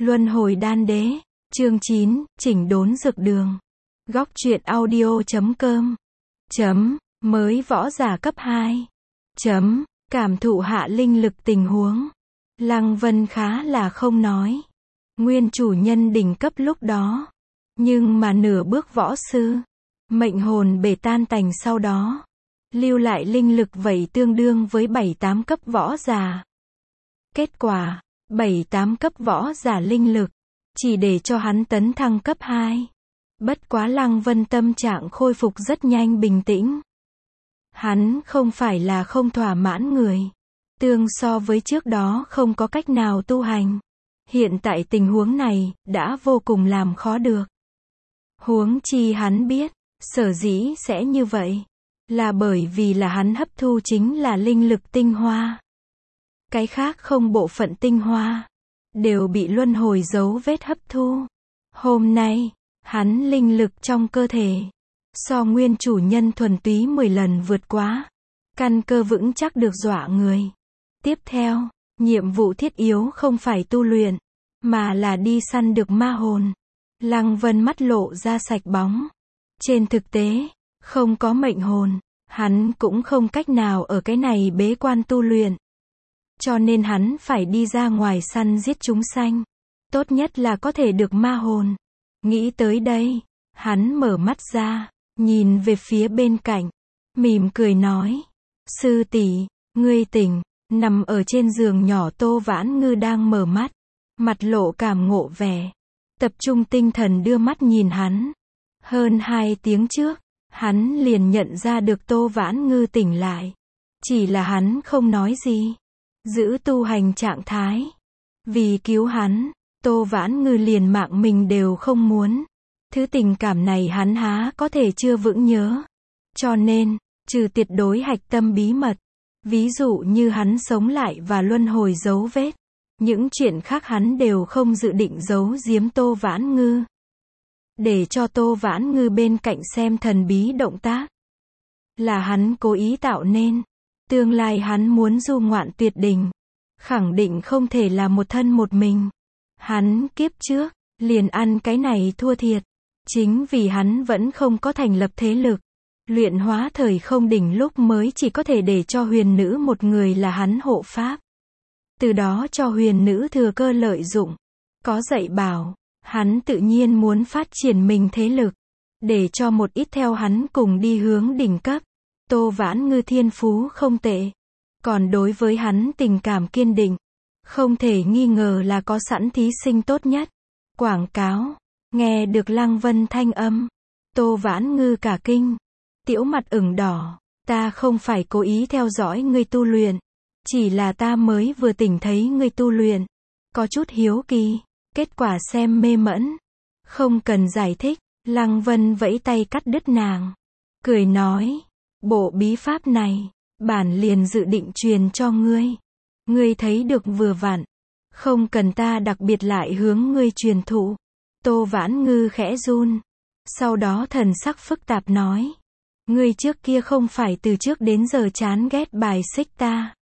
Luân hồi đan đế, chương 9, chỉnh đốn dược đường. Góc truyện audio.com. Mới võ giả cấp 2. Cảm thụ hạ linh lực tình huống. Lăng Vân khá là không nói. Nguyên chủ nhân đỉnh cấp lúc đó. Nhưng mà nửa bước võ sư. Mệnh hồn bể tan tành sau đó. Lưu lại linh lực vậy tương đương với 7-8 cấp võ giả. Kết quả, 7-8 cấp võ giả linh lực. Chỉ để cho hắn tấn thăng cấp 2. Bất quá Lăng Vân tâm trạng khôi phục rất nhanh bình tĩnh. Hắn không phải là không thỏa mãn người. Tương so với trước đó không có cách nào tu hành. Hiện tại tình huống này, đã vô cùng làm khó được. Huống chi hắn biết, sở dĩ sẽ như vậy. Là bởi vì là hắn hấp thu chính là linh lực tinh hoa. Cái khác không bộ phận tinh hoa. Đều bị luân hồi dấu vết hấp thu. Hôm nay, hắn linh lực trong cơ thể. So nguyên chủ nhân thuần túy 10 lần vượt quá. Căn cơ vững chắc được dọa người. Tiếp theo, nhiệm vụ thiết yếu không phải tu luyện. Mà là đi săn được ma hồn. Lăng Vân mắt lộ ra sạch bóng. Trên thực tế, không có mệnh hồn. Hắn cũng không cách nào ở cái này bế quan tu luyện. Cho nên hắn phải đi ra ngoài săn giết chúng sanh. Tốt nhất là có thể được ma hồn. Nghĩ tới đây, hắn mở mắt ra, nhìn về phía bên cạnh, mỉm cười nói. Sư tỷ, ngươi tỉnh. Nằm ở trên giường nhỏ Tô Vãn Ngư đang mở mắt. Mặt lộ cảm ngộ vẻ. Tập trung tinh thần đưa mắt nhìn hắn. Hơn 2 tiếng trước, hắn liền nhận ra được Tô Vãn Ngư tỉnh lại. Chỉ là hắn không nói gì. Giữ tu hành trạng thái. Vì cứu hắn, Tô Vãn Ngư liền mạng mình đều không muốn. Thứ tình cảm này hắn há có thể chưa vững nhớ. Cho nên, trừ tuyệt đối hạch tâm bí mật. Ví dụ như hắn sống lại và luân hồi dấu vết. Những chuyện khác hắn đều không dự định giấu giếm Tô Vãn Ngư. Để cho Tô Vãn Ngư bên cạnh xem thần bí động tác. Là hắn cố ý tạo nên. Tương lai hắn muốn du ngoạn tuyệt đỉnh. Khẳng định không thể là một thân một mình. Hắn kiếp trước, liền ăn cái này thua thiệt. Chính vì hắn vẫn không có thành lập thế lực. Luyện hóa thời không đỉnh lúc mới chỉ có thể để cho huyền nữ một người là hắn hộ pháp. Từ đó cho huyền nữ thừa cơ lợi dụng. Có dạy bảo, hắn tự nhiên muốn phát triển mình thế lực. Để cho một ít theo hắn cùng đi hướng đỉnh cấp. Tô Vãn Ngư thiên phú không tệ. Còn đối với hắn tình cảm kiên định. Không thể nghi ngờ là có sẵn thí sinh tốt nhất. Quảng cáo. Nghe được Lăng Vân thanh âm. Tô Vãn Ngư cả kinh. Tiểu mặt ửng đỏ. Ta không phải cố ý theo dõi ngươi tu luyện. Chỉ là ta mới vừa tỉnh thấy ngươi tu luyện. Có chút hiếu kỳ. Kết quả xem mê mẫn. Không cần giải thích. Lăng Vân vẫy tay cắt đứt nàng. Cười nói. Bộ bí pháp này. Bản liền dự định truyền cho ngươi. Ngươi thấy được vừa vặn. Không cần ta đặc biệt lại hướng ngươi truyền thụ. Tô Vãn Ngư khẽ run. Sau đó thần sắc phức tạp nói. Ngươi trước kia không phải từ trước đến giờ chán ghét bài xích ta.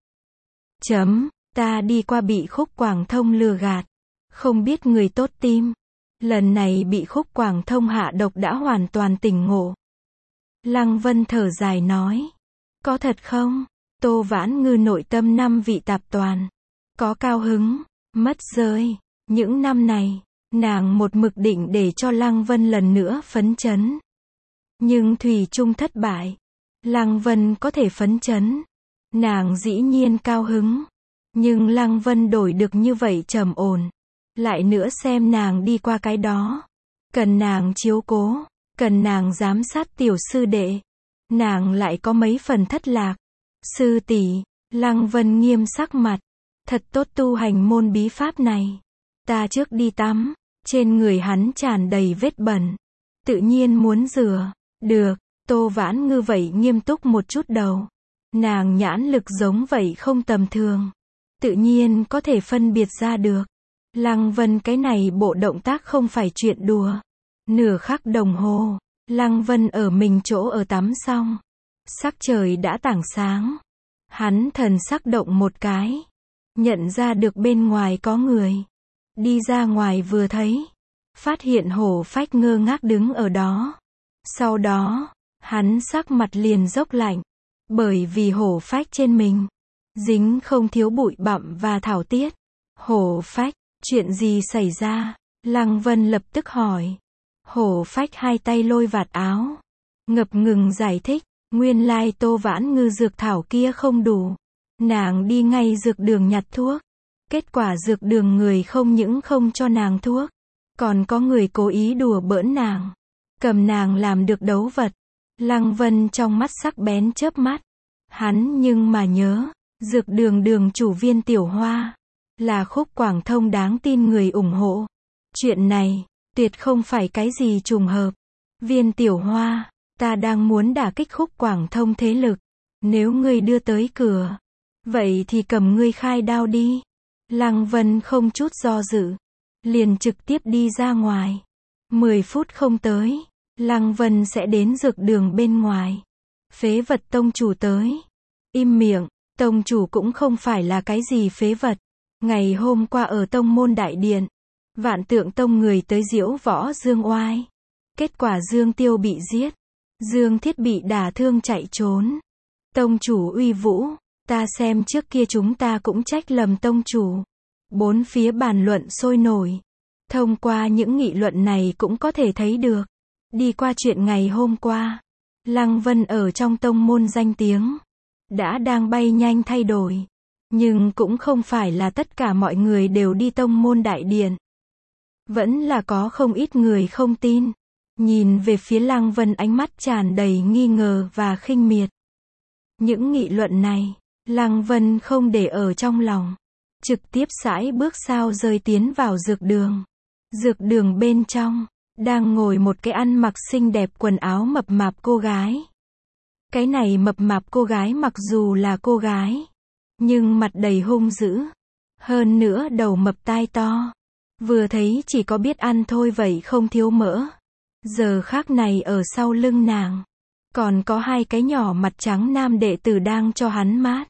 Ta đi qua bị Khúc Quảng Thông lừa gạt. Không biết người tốt tim. Lần này bị Khúc Quảng Thông hạ độc đã hoàn toàn tỉnh ngộ. Lăng Vân thở dài nói. Có thật không? Tô Vãn Ngư nội tâm 5 vị tạp toàn. Có cao hứng, mất rơi. Những năm này, nàng một mực định để cho Lăng Vân lần nữa phấn chấn. Nhưng thủy chung thất bại. Lăng Vân có thể phấn chấn. Nàng dĩ nhiên cao hứng. Nhưng Lăng Vân đổi được như vậy trầm ổn. Lại nữa xem nàng đi qua cái đó. Cần nàng chiếu cố. Cần nàng giám sát tiểu sư đệ. Nàng lại có mấy phần thất lạc. Sư tỷ, Lăng Vân nghiêm sắc mặt. Thật tốt tu hành môn bí pháp này. Ta trước đi tắm. Trên người hắn tràn đầy vết bẩn. Tự nhiên muốn rửa. Được, Tô Vãn Ngư vậy nghiêm túc một chút đầu. Nàng nhãn lực giống vậy không tầm thường. Tự nhiên có thể phân biệt ra được. Lăng Vân cái này bộ động tác không phải chuyện đùa. Nửa khắc đồng hồ, Lăng Vân ở mình chỗ ở tắm xong. Sắc trời đã tảng sáng. Hắn thần sắc động một cái. Nhận ra được bên ngoài có người. Đi ra ngoài vừa thấy, phát hiện hổ phách ngơ ngác đứng ở đó. Sau đó, hắn sắc mặt liền dốc lạnh, bởi vì hổ phách trên mình dính không thiếu bụi bặm và thảo tiết. Hổ phách, chuyện gì xảy ra? Lăng Vân lập tức hỏi. Hổ phách hai tay lôi vạt áo, ngập ngừng giải thích, nguyên lai Tô Vãn Ngư dược thảo kia không đủ. Nàng đi ngay dược đường nhặt thuốc. Kết quả dược đường người không những không cho nàng thuốc, còn có người cố ý đùa bỡn nàng, cầm nàng làm được đấu vật. Lăng Vân trong mắt sắc bén chớp mắt. Hắn nhưng mà nhớ, dược đường đường chủ Viên Tiểu Hoa là Khúc Quảng Thông đáng tin người ủng hộ. Chuyện này, tuyệt không phải cái gì trùng hợp. Viên Tiểu Hoa, ta đang muốn đả kích Khúc Quảng Thông thế lực. Nếu ngươi đưa tới cửa, vậy thì cầm ngươi khai đao đi. Lăng Vân không chút do dự, liền trực tiếp đi ra ngoài. 10 phút không tới, Lăng Vân sẽ đến dược đường bên ngoài. Phế vật tông chủ tới. Im miệng, tông chủ cũng không phải là cái gì phế vật. Ngày hôm qua ở tông môn đại điện, Vạn Tượng tông người tới diễu võ Dương Oai. Kết quả Dương Tiêu bị giết, Dương Thiết bị đả thương chạy trốn. Tông chủ uy vũ, ta xem trước kia chúng ta cũng trách lầm tông chủ. Bốn phía bàn luận sôi nổi. Thông qua những nghị luận này cũng có thể thấy được. Đi qua chuyện ngày hôm qua, Lăng Vân ở trong tông môn danh tiếng đã đang bay nhanh thay đổi. Nhưng cũng không phải là tất cả mọi người đều đi tông môn đại điện. Vẫn là có không ít người không tin. Nhìn về phía Lăng Vân ánh mắt tràn đầy nghi ngờ và khinh miệt. Những nghị luận này, Lăng Vân không để ở trong lòng. Trực tiếp sải bước sao rơi tiến vào dược đường. Dược đường bên trong, đang ngồi một cái ăn mặc xinh đẹp quần áo mập mạp cô gái. Cái này mập mạp cô gái mặc dù là cô gái, nhưng mặt đầy hung dữ. Hơn nữa đầu mập tai to. Vừa thấy chỉ có biết ăn thôi vậy không thiếu mỡ. Giờ khác này ở sau lưng nàng, còn có hai cái nhỏ mặt trắng nam đệ tử đang cho hắn mát.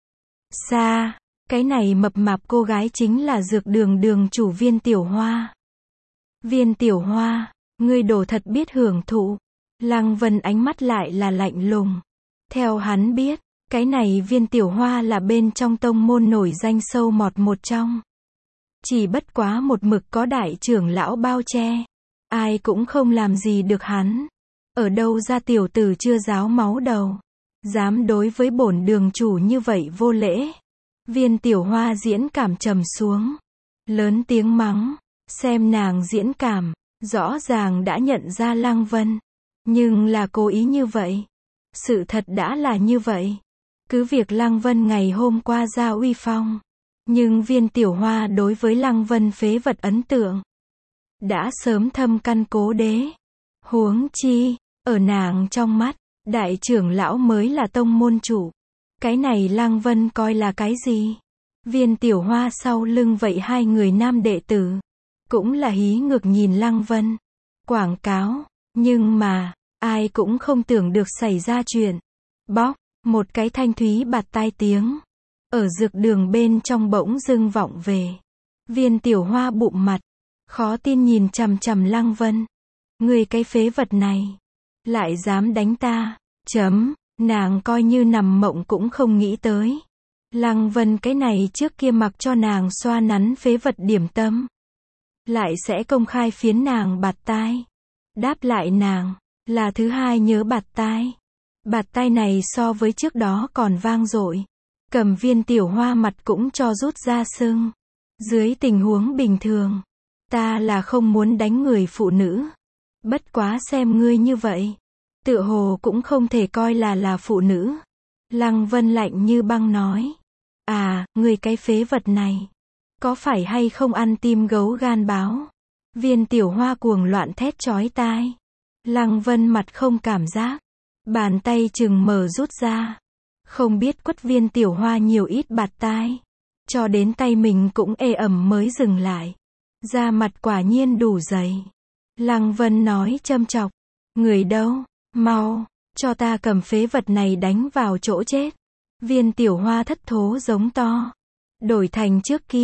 Xa, cái này mập mạp cô gái chính là dược đường đường chủ Viên Tiểu Hoa. Viên Tiểu Hoa, ngươi đồ thật biết hưởng thụ. Lăng Vân ánh mắt lại là lạnh lùng. Theo hắn biết, cái này Viên Tiểu Hoa là bên trong tông môn nổi danh sâu mọt một trong. Chỉ bất quá một mực có đại trưởng lão bao che. Ai cũng không làm gì được hắn. Ở đâu ra tiểu tử chưa ráo máu đầu, dám đối với bổn đường chủ như vậy vô lễ. Viên Tiểu Hoa diễn cảm trầm xuống, lớn tiếng mắng. Xem nàng diễn cảm, rõ ràng đã nhận ra Lăng Vân, nhưng là cố ý như vậy. Sự thật đã là như vậy. Cứ việc Lăng Vân ngày hôm qua ra uy phong, nhưng Viên Tiểu Hoa đối với Lăng Vân phế vật ấn tượng đã sớm thâm căn cố đế. Huống chi, ở nàng trong mắt, đại trưởng lão mới là tông môn chủ. Cái này Lăng Vân coi là cái gì? Viên Tiểu Hoa sau lưng vậy hai người nam đệ tử, cũng là hí ngược nhìn Lăng Vân. Quảng cáo, nhưng mà, ai cũng không tưởng được xảy ra chuyện. Bóc, một cái thanh thúy bạt tai tiếng. Ở dược đường bên trong bỗng dưng vọng về. Viên Tiểu Hoa bụm mặt, khó tin nhìn chằm chằm Lăng Vân. Người cái phế vật này, lại dám đánh ta. Nàng coi như nằm mộng cũng không nghĩ tới. Lăng Vân cái này trước kia mặc cho nàng xoa nắn phế vật điểm tâm, lại sẽ công khai phiến nàng bạt tai. Đáp lại nàng, là thứ hai nhớ bạt tai. Bạt tai này so với trước đó còn vang dội. Cầm Viên Tiểu Hoa mặt cũng cho rút ra sưng. Dưới tình huống bình thường, ta là không muốn đánh người phụ nữ. Bất quá xem ngươi như vậy, tựa hồ cũng không thể coi là phụ nữ. Lăng Vân lạnh như băng nói. À, ngươi cái phế vật này, có phải hay không ăn tim gấu gan báo? Viên Tiểu Hoa cuồng loạn thét chói tai. Lăng Vân mặt không cảm giác, bàn tay chừng mở rút ra. Không biết quất Viên Tiểu Hoa nhiều ít bạt tai, cho đến tay mình cũng ê ẩm mới dừng lại. Da mặt quả nhiên đủ dày. Lăng Vân nói châm chọc. Người đâu? Mau, cho ta cầm phế vật này đánh vào chỗ chết. Viên Tiểu Hoa thất thố giống to. Đổi thành trước kia,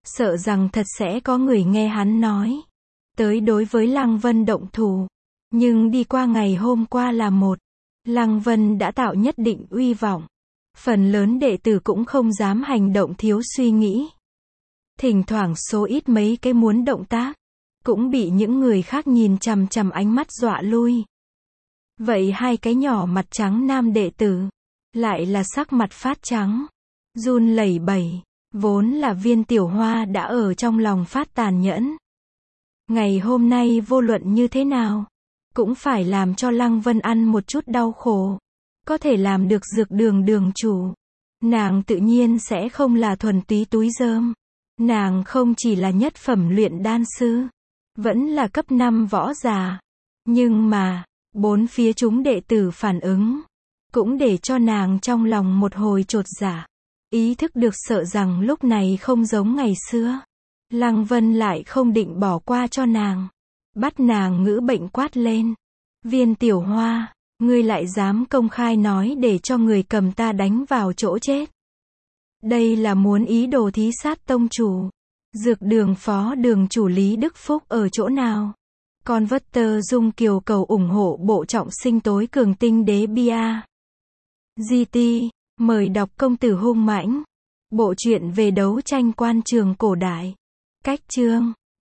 sợ rằng thật sẽ có người nghe hắn nói tới đối với Lăng Vân động thủ. Nhưng đi qua ngày hôm qua là một, Lăng Vân đã tạo nhất định uy vọng. Phần lớn đệ tử cũng không dám hành động thiếu suy nghĩ. Thỉnh thoảng số ít mấy cái muốn động tác, cũng bị những người khác nhìn chằm chằm ánh mắt dọa lui. Vậy hai cái nhỏ mặt trắng nam đệ tử, lại là sắc mặt phát trắng, run lẩy bẩy, vốn là Viên Tiểu Hoa đã ở trong lòng phát tàn nhẫn. Ngày hôm nay vô luận như thế nào, cũng phải làm cho Lăng Vân ăn một chút đau khổ. Có thể làm được dược đường đường chủ, nàng tự nhiên sẽ không là thuần túy túi rơm. Nàng không chỉ là nhất phẩm luyện đan sư, vẫn là cấp 5 võ giả. Nhưng mà, bốn phía chúng đệ tử phản ứng, cũng để cho nàng trong lòng một hồi chột dạ. Ý thức được sợ rằng lúc này không giống ngày xưa. Lăng Vân lại không định bỏ qua cho nàng. Bắt nàng ngữ bệnh quát lên. Viên Tiểu Hoa, ngươi lại dám công khai nói để cho người cầm ta đánh vào chỗ chết. Đây là muốn ý đồ thí sát tông chủ. Dược đường phó đường chủ Lý Đức Phúc ở chỗ nào? Con vất tơ dung kiều cầu ủng hộ bộ trọng sinh tối cường tinh đế bia. GT, mời đọc công tử hung mãnh. Bộ truyện về đấu tranh quan trường cổ đại. Cách chương